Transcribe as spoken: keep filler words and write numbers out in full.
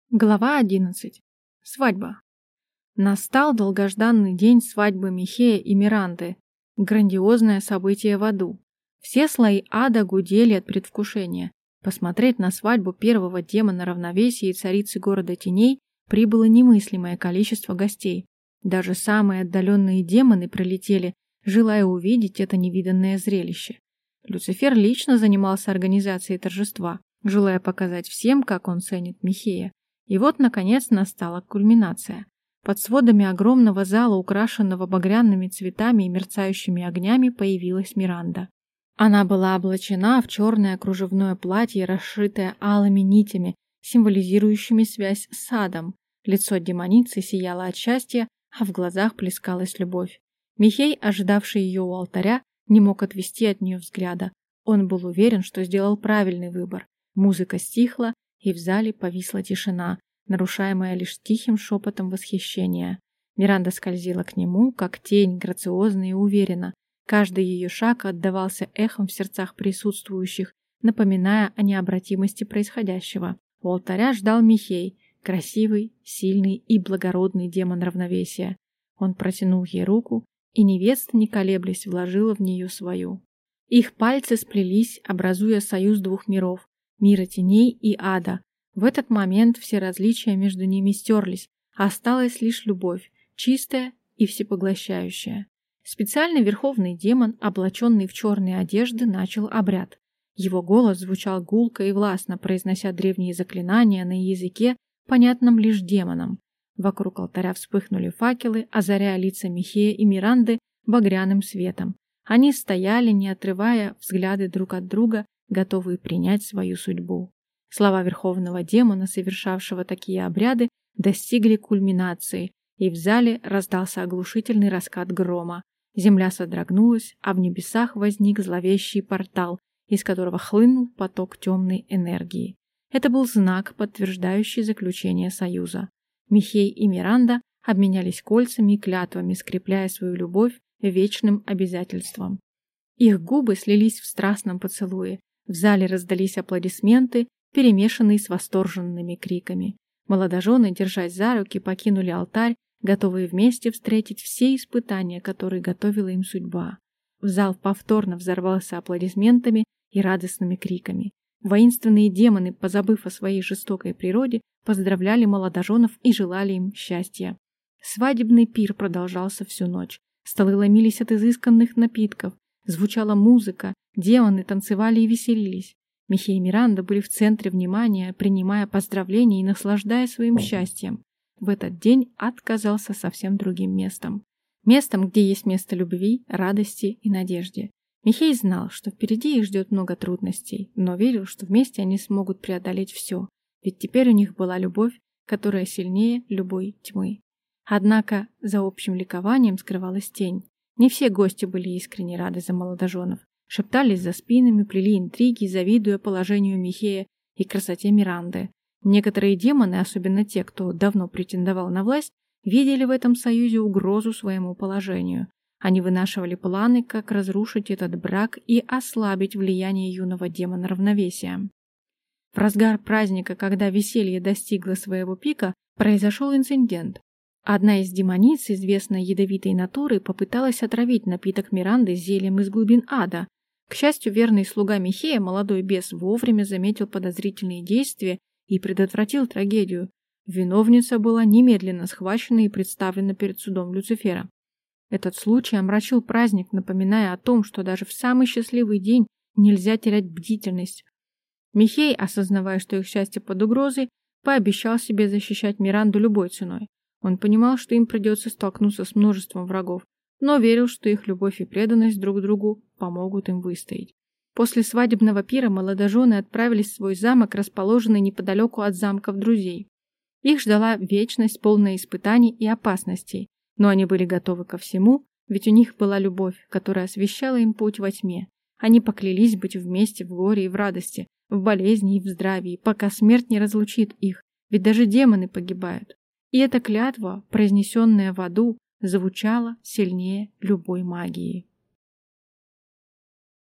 Глава одиннадцать. Свадьба. Настал долгожданный день свадьбы Михея и Миранды. Грандиозное событие в аду. Все слои ада гудели от предвкушения. Посмотреть на свадьбу первого демона равновесия и царицы города теней прибыло немыслимое количество гостей. Даже самые отдаленные демоны прилетели, желая увидеть это невиданное зрелище. Люцифер лично занимался организацией торжества, желая показать всем, как он ценит Михея. И вот, наконец, настала кульминация. Под сводами огромного зала, украшенного багряными цветами и мерцающими огнями, появилась Миранда. Она была облачена в черное кружевное платье, расшитое алыми нитями, символизирующими связь с садом. Лицо демоницы сияло от счастья, а в глазах плескалась любовь. Михей, ожидавший ее у алтаря, не мог отвести от нее взгляда. Он был уверен, что сделал правильный выбор. Музыка стихла, и в зале повисла тишина, нарушаемая лишь тихим шепотом восхищения. Миранда скользила к нему, как тень, грациозно и уверенно. Каждый ее шаг отдавался эхом в сердцах присутствующих, напоминая о необратимости происходящего. У алтаря ждал Михей, красивый, сильный и благородный демон равновесия. Он протянул ей руку, и невеста, не колеблясь, вложила в нее свою. Их пальцы сплелись, образуя союз двух миров. Мира теней и ада. В этот момент все различия между ними стерлись, а осталась лишь любовь, чистая и всепоглощающая. Специальный верховный демон, облаченный в черные одежды, начал обряд. Его голос звучал гулко и властно, произнося древние заклинания на языке, понятном лишь демонам. Вокруг алтаря вспыхнули факелы, озаряя лица Михея и Миранды багряным светом. Они стояли, не отрывая взгляды друг от друга, готовые принять свою судьбу. Слова верховного демона, совершавшего такие обряды, достигли кульминации, и в зале раздался оглушительный раскат грома. Земля содрогнулась, а в небесах возник зловещий портал, из которого хлынул поток темной энергии. Это был знак, подтверждающий заключение союза. Михей и Миранда обменялись кольцами и клятвами, скрепляя свою любовь вечным обязательством. Их губы слились в страстном поцелуе. В зале раздались аплодисменты, перемешанные с восторженными криками. Молодожены, держась за руки, покинули алтарь, готовые вместе встретить все испытания, которые готовила им судьба. В зал повторно взорвался аплодисментами и радостными криками. Воинственные демоны, позабыв о своей жестокой природе, поздравляли молодоженов и желали им счастья. Свадебный пир продолжался всю ночь. Столы ломились от изысканных напитков. Звучала музыка, демоны танцевали и веселились. Михей и Миранда были в центре внимания, принимая поздравления и наслаждаясь своим счастьем. В этот день ад казался совсем другим местом. Местом, где есть место любви, радости и надежде. Михей знал, что впереди их ждет много трудностей, но верил, что вместе они смогут преодолеть все, ведь теперь у них была любовь, которая сильнее любой тьмы. Однако за общим ликованием скрывалась тень. Не все гости были искренне рады за молодоженов. Шептались за спинами, плели интриги, завидуя положению Михея и красоте Миранды. Некоторые демоны, особенно те, кто давно претендовал на власть, видели в этом союзе угрозу своему положению. Они вынашивали планы, как разрушить этот брак и ослабить влияние юного демона равновесия. В разгар праздника, когда веселье достигло своего пика, произошел инцидент. Одна из демониц, известная ядовитой натурой, попыталась отравить напиток Миранды зельем из глубин ада. К счастью, верный слуга Михея, молодой бес, вовремя заметил подозрительные действия и предотвратил трагедию. Виновница была немедленно схвачена и представлена перед судом Люцифера. Этот случай омрачил праздник, напоминая о том, что даже в самый счастливый день нельзя терять бдительность. Михей, осознавая, что их счастье под угрозой, пообещал себе защищать Миранду любой ценой. Он понимал, что им придется столкнуться с множеством врагов, но верил, что их любовь и преданность друг другу помогут им выстоять. После свадебного пира молодожены отправились в свой замок, расположенный неподалеку от замков друзей. Их ждала вечность, полная испытаний и опасностей, но они были готовы ко всему, ведь у них была любовь, которая освещала им путь во тьме. Они поклялись быть вместе в горе и в радости, в болезни и в здравии, пока смерть не разлучит их, ведь даже демоны погибают. И эта клятва, произнесенная в аду, звучала сильнее любой магии.